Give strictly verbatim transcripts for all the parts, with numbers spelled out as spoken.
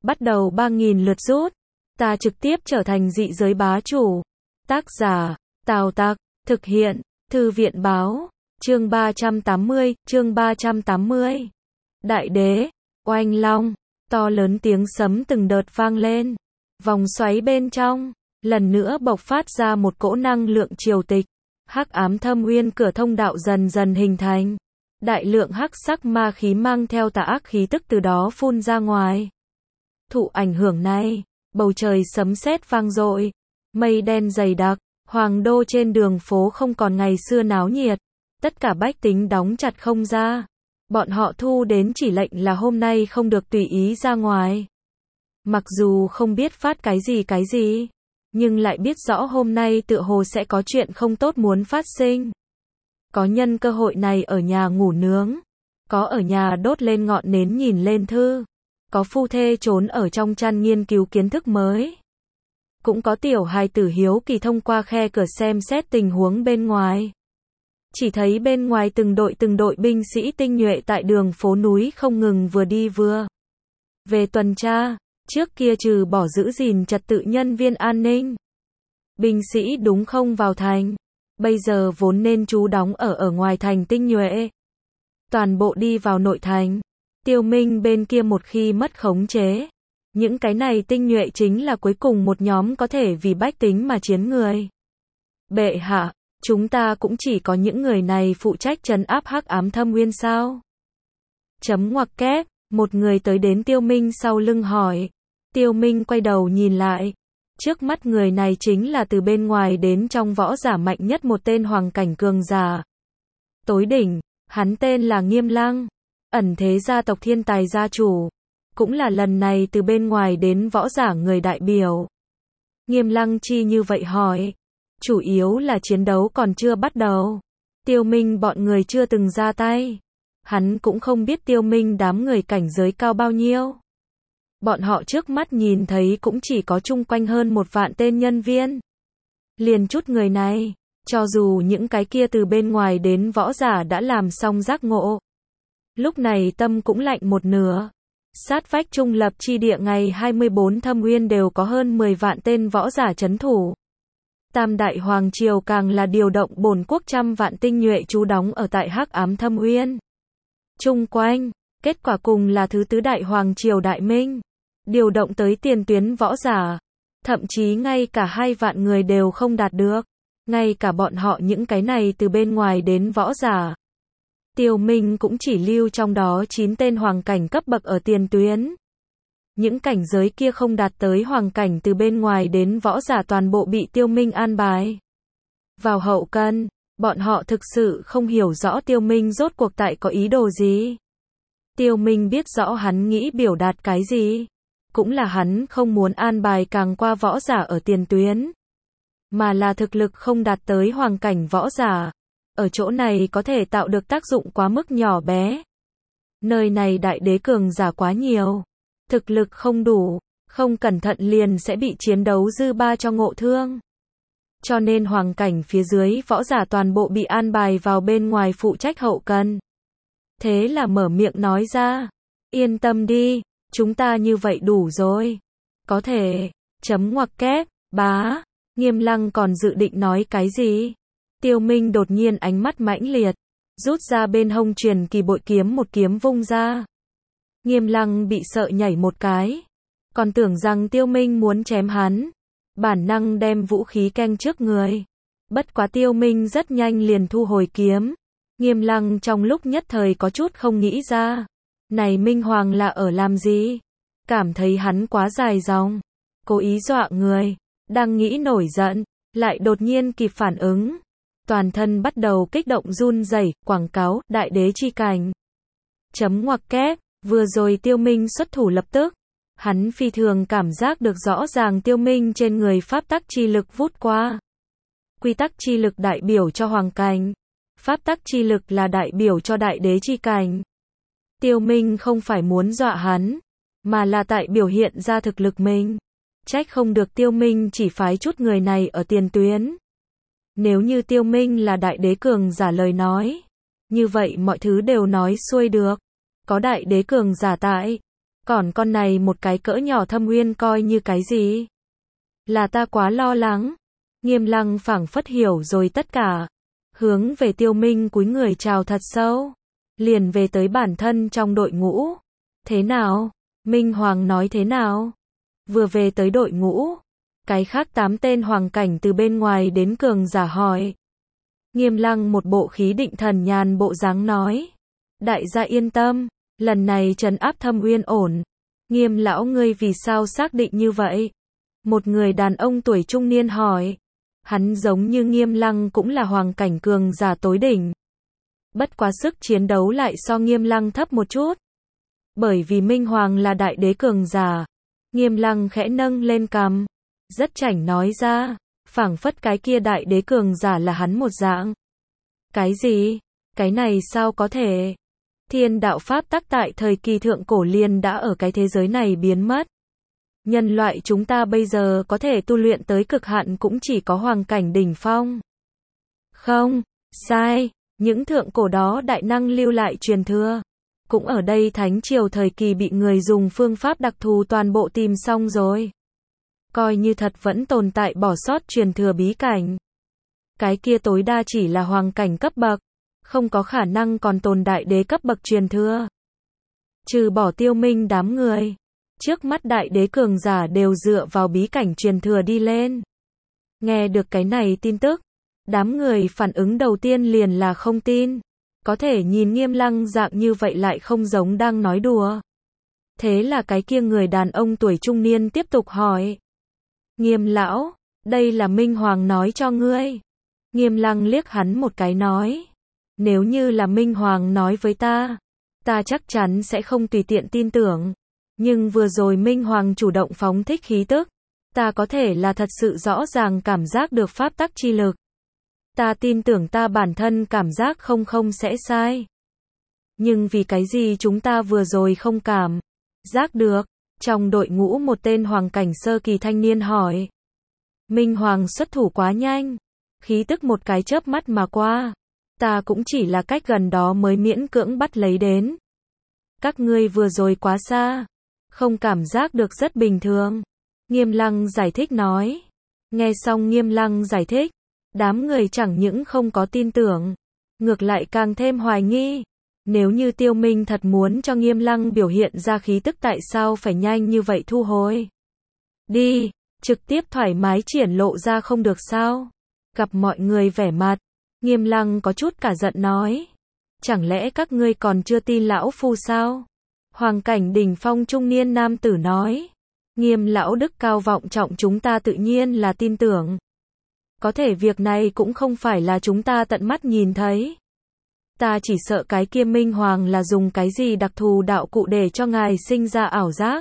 bắt đầu ba nghìn lượt rút. Ta trực tiếp trở thành dị giới bá chủ. Tác giả, Tào Tặc, thực hiện, Thư viện báo, chương ba trăm tám mươi, chương ba trăm tám mươi. Đại đế, oanh long, to lớn tiếng sấm từng đợt vang lên. Vòng xoáy bên trong, lần nữa bộc phát ra một cỗ năng lượng triều tịch. Hắc ám thâm uyên cửa thông đạo dần dần hình thành. Đại lượng hắc sắc ma khí mang theo tà ác khí tức từ đó phun ra ngoài. Thụ ảnh hưởng này, bầu trời sấm sét vang dội, mây đen dày đặc, hoàng đô trên đường phố không còn ngày xưa náo nhiệt. Tất cả bách tính đóng chặt không ra. Bọn họ thu đến chỉ lệnh là hôm nay không được tùy ý ra ngoài. Mặc dù không biết phát cái gì cái gì, nhưng lại biết rõ hôm nay tựa hồ sẽ có chuyện không tốt muốn phát sinh. Có nhân cơ hội này ở nhà ngủ nướng, có ở nhà đốt lên ngọn nến nhìn lên thư, có phu thê trốn ở trong chăn nghiên cứu kiến thức mới. Cũng có tiểu hài tử hiếu kỳ thông qua khe cửa xem xét tình huống bên ngoài. Chỉ thấy bên ngoài từng đội từng đội binh sĩ tinh nhuệ tại đường phố núi không ngừng vừa đi vừa về tuần tra. Trước kia trừ bỏ giữ gìn trật tự nhân viên an ninh, binh sĩ đúng không vào thành, bây giờ vốn nên trú đóng ở ở ngoài thành tinh nhuệ, toàn bộ đi vào nội thành. Tiêu Minh bên kia một khi mất khống chế, những cái này tinh nhuệ chính là cuối cùng một nhóm có thể vì bách tính mà chiến người. Bệ hạ, chúng ta cũng chỉ có những người này phụ trách trấn áp hắc ám thâm uyên sao? Chấm ngoặc kép, một người tới đến Tiêu Minh sau lưng hỏi. Tiêu Minh quay đầu nhìn lại. Trước mắt người này chính là từ bên ngoài đến trong võ giả mạnh nhất một tên hoàng cảnh cường giả. Tối đỉnh, hắn tên là Nghiêm Lăng, ẩn thế gia tộc thiên tài gia chủ. Cũng là lần này từ bên ngoài đến võ giả người đại biểu. Nghiêm Lăng chi như vậy hỏi. Chủ yếu là chiến đấu còn chưa bắt đầu. Tiêu Minh bọn người chưa từng ra tay. Hắn cũng không biết Tiêu Minh đám người cảnh giới cao bao nhiêu. Bọn họ trước mắt nhìn thấy cũng chỉ có chung quanh hơn một vạn tên nhân viên. Liền chút người này, cho dù những cái kia từ bên ngoài đến võ giả đã làm xong giác ngộ. Lúc này tâm cũng lạnh một nửa. Sát vách trung lập chi địa ngày hai mươi bốn thâm uyên đều có hơn mười vạn tên võ giả trấn thủ. Tam đại hoàng triều càng là điều động bổn quốc trăm vạn tinh nhuệ trú đóng ở tại hắc ám thâm uyên. Chung quanh, kết quả cùng là thứ tứ đại hoàng triều Đại Minh, điều động tới tiền tuyến võ giả, thậm chí ngay cả hai vạn người đều không đạt được, ngay cả bọn họ những cái này từ bên ngoài đến võ giả. Tiêu Minh cũng chỉ lưu trong đó chín tên hoàng cảnh cấp bậc ở tiền tuyến. Những cảnh giới kia không đạt tới hoàng cảnh từ bên ngoài đến võ giả toàn bộ bị Tiêu Minh an bài vào hậu cần. Bọn họ thực sự không hiểu rõ Tiêu Minh rốt cuộc tại có ý đồ gì. Tiêu Minh biết rõ hắn nghĩ biểu đạt cái gì. Cũng là hắn không muốn an bài càng qua võ giả ở tiền tuyến. Mà là thực lực không đạt tới hoàng cảnh võ giả. Ở chỗ này có thể tạo được tác dụng quá mức nhỏ bé. Nơi này đại đế cường giả quá nhiều. Thực lực không đủ. Không cẩn thận liền sẽ bị chiến đấu dư ba cho ngộ thương. Cho nên hoàng cảnh phía dưới võ giả toàn bộ bị an bài vào bên ngoài phụ trách hậu cần. Thế là mở miệng nói ra. Yên tâm đi, chúng ta như vậy đủ rồi. Có thể, chấm ngoặc kép, bá. Nghiêm Lăng còn dự định nói cái gì? Tiêu Minh đột nhiên ánh mắt mãnh liệt. Rút ra bên hông truyền kỳ bội kiếm một kiếm vung ra. Nghiêm Lăng bị sợ nhảy một cái. Còn tưởng rằng Tiêu Minh muốn chém hắn. Bản năng đem vũ khí canh trước người. Bất quá Tiêu Minh rất nhanh liền thu hồi kiếm. Nghiêm Lăng trong lúc nhất thời có chút không nghĩ ra. Này Minh Hoàng là ở làm gì? Cảm thấy hắn quá dài dòng. Cố ý dọa người. Đang nghĩ nổi giận. Lại đột nhiên kịp phản ứng. Toàn thân bắt đầu kích động run rẩy. Quảng cáo, đại đế chi cảnh. Chấm ngoặc kép. Vừa rồi Tiêu Minh xuất thủ lập tức. Hắn phi thường cảm giác được rõ ràng Tiêu Minh trên người pháp tắc chi lực vút qua. Quy tắc chi lực đại biểu cho hoàng cảnh. Pháp tắc chi lực là đại biểu cho đại đế chi cảnh. Tiêu Minh không phải muốn dọa hắn, mà là tại biểu hiện ra thực lực mình. Trách không được Tiêu Minh chỉ phái chút người này ở tiền tuyến. Nếu như Tiêu Minh là đại đế cường giả lời nói, như vậy mọi thứ đều nói xuôi được. Có đại đế cường giả tại, Còn con này một cái cỡ nhỏ thâm uyên coi như cái gì? Là ta quá lo lắng. Nghiêm Lăng phảng phất hiểu rồi tất cả. Hướng về Tiêu Minh cúi người chào thật sâu. Liền về tới bản thân trong đội ngũ. Thế nào? Minh Hoàng nói thế nào? Vừa về tới đội ngũ. Cái khác tám tên hoàng cảnh từ bên ngoài đến cường giả hỏi. Nghiêm Lăng một bộ khí định thần nhàn bộ dáng nói. Đại gia yên tâm. Lần này trấn áp thâm uyên ổn. Nghiêm lão ngươi vì sao xác định như vậy? Một người đàn ông tuổi trung niên hỏi. Hắn giống như Nghiêm Lăng cũng là hoàng cảnh cường giả tối đỉnh. Bất quá sức chiến đấu lại so Nghiêm Lăng thấp một chút. Bởi vì Minh Hoàng là đại đế cường giả. Nghiêm Lăng khẽ nâng lên cằm. Rất chảnh nói ra. Phảng phất cái kia đại đế cường giả là hắn một dạng. Cái gì? Cái này sao có thể? Thiên đạo pháp tắc tại thời kỳ thượng cổ liền đã ở cái thế giới này biến mất. Nhân loại chúng ta bây giờ có thể tu luyện tới cực hạn cũng chỉ có hoàng cảnh đỉnh phong. Không, sai, những thượng cổ đó đại năng lưu lại truyền thừa. Cũng ở đây thánh triều thời kỳ bị người dùng phương pháp đặc thù toàn bộ tìm xong rồi. Coi như thật vẫn tồn tại bỏ sót truyền thừa bí cảnh. Cái kia tối đa chỉ là hoàng cảnh cấp bậc. Không có khả năng còn tồn đại đế cấp bậc truyền thừa. Trừ bỏ Tiêu Minh đám người. Trước mắt đại đế cường giả đều dựa vào bí cảnh truyền thừa đi lên. Nghe được cái này tin tức. Đám người phản ứng đầu tiên liền là không tin. Có thể nhìn Nghiêm Lăng dạng như vậy lại không giống đang nói đùa. Thế là cái kia người đàn ông tuổi trung niên tiếp tục hỏi. Nghiêm lão, đây là Minh Hoàng nói cho ngươi. Nghiêm Lăng liếc hắn một cái nói. Nếu như là Minh Hoàng nói với ta, ta chắc chắn sẽ không tùy tiện tin tưởng. Nhưng vừa rồi Minh Hoàng chủ động phóng thích khí tức, ta có thể là thật sự rõ ràng cảm giác được pháp tắc chi lực. Ta tin tưởng ta bản thân cảm giác không không sẽ sai. Nhưng vì cái gì chúng ta vừa rồi không cảm giác được? Trong đội ngũ một tên hoàng cảnh sơ kỳ thanh niên hỏi. Minh Hoàng xuất thủ quá nhanh, khí tức một cái chớp mắt mà qua. Ta cũng chỉ là cách gần đó mới miễn cưỡng bắt lấy đến. Các ngươi vừa rồi quá xa, không cảm giác được rất bình thường. Nghiêm Lăng giải thích nói. Nghe xong Nghiêm Lăng giải thích, đám người chẳng những không có tin tưởng, ngược lại càng thêm hoài nghi. Nếu như Tiêu Minh thật muốn cho Nghiêm Lăng biểu hiện ra khí tức tại sao phải nhanh như vậy thu hồi? Đi, trực tiếp thoải mái triển lộ ra không được sao? Gặp mọi người vẻ mặt, Nghiêm Lăng có chút cả giận nói. Chẳng lẽ các ngươi còn chưa tin lão phu sao? Hoàng cảnh đỉnh phong trung niên nam tử nói. Nghiêm lão đức cao vọng trọng chúng ta tự nhiên là tin tưởng. Có thể việc này cũng không phải là chúng ta tận mắt nhìn thấy. Ta chỉ sợ cái kia Minh Hoàng là dùng cái gì đặc thù đạo cụ để cho ngài sinh ra ảo giác.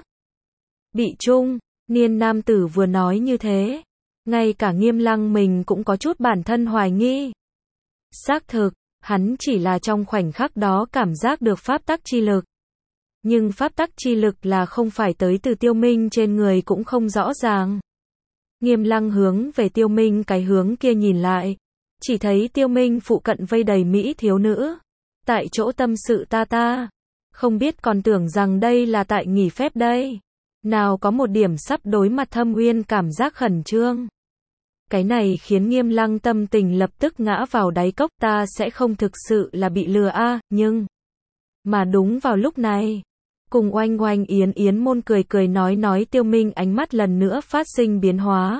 Bị trung, niên nam tử vừa nói như thế. Ngay cả Nghiêm Lăng mình cũng có chút bản thân hoài nghi. Xác thực, hắn chỉ là trong khoảnh khắc đó cảm giác được pháp tắc chi lực. Nhưng pháp tắc chi lực là không phải tới từ Tiêu Minh trên người cũng không rõ ràng. Nghiêm Lăng hướng về Tiêu Minh cái hướng kia nhìn lại. Chỉ thấy Tiêu Minh phụ cận vây đầy mỹ thiếu nữ. Tại chỗ tâm sự ta ta. Không biết còn tưởng rằng đây là tại nghỉ phép đây. Nào có một điểm sắp đối mặt Thâm Uyên cảm giác khẩn trương. Cái này khiến Nghiêm Lăng tâm tình lập tức ngã vào đáy cốc. Ta sẽ không thực sự là bị lừa a à, nhưng... Mà đúng vào lúc này, cùng Oanh Oanh Yến Yến môn cười cười nói nói Tiêu Minh ánh mắt lần nữa phát sinh biến hóa.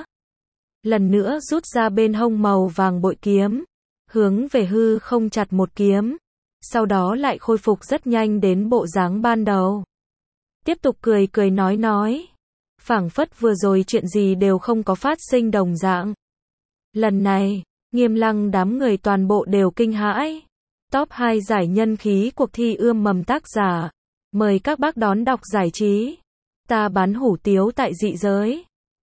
Lần nữa rút ra bên hông màu vàng bội kiếm, hướng về hư không chặt một kiếm, sau đó lại khôi phục rất nhanh đến bộ dáng ban đầu. Tiếp tục cười cười nói nói, phảng phất vừa rồi chuyện gì đều không có phát sinh đồng dạng. Lần này, Nghiêm Lăng đám người toàn bộ đều kinh hãi. Top hai giải nhân khí cuộc thi ươm mầm tác giả. Mời các bác đón đọc giải trí. Ta bán hủ tiếu tại dị giới.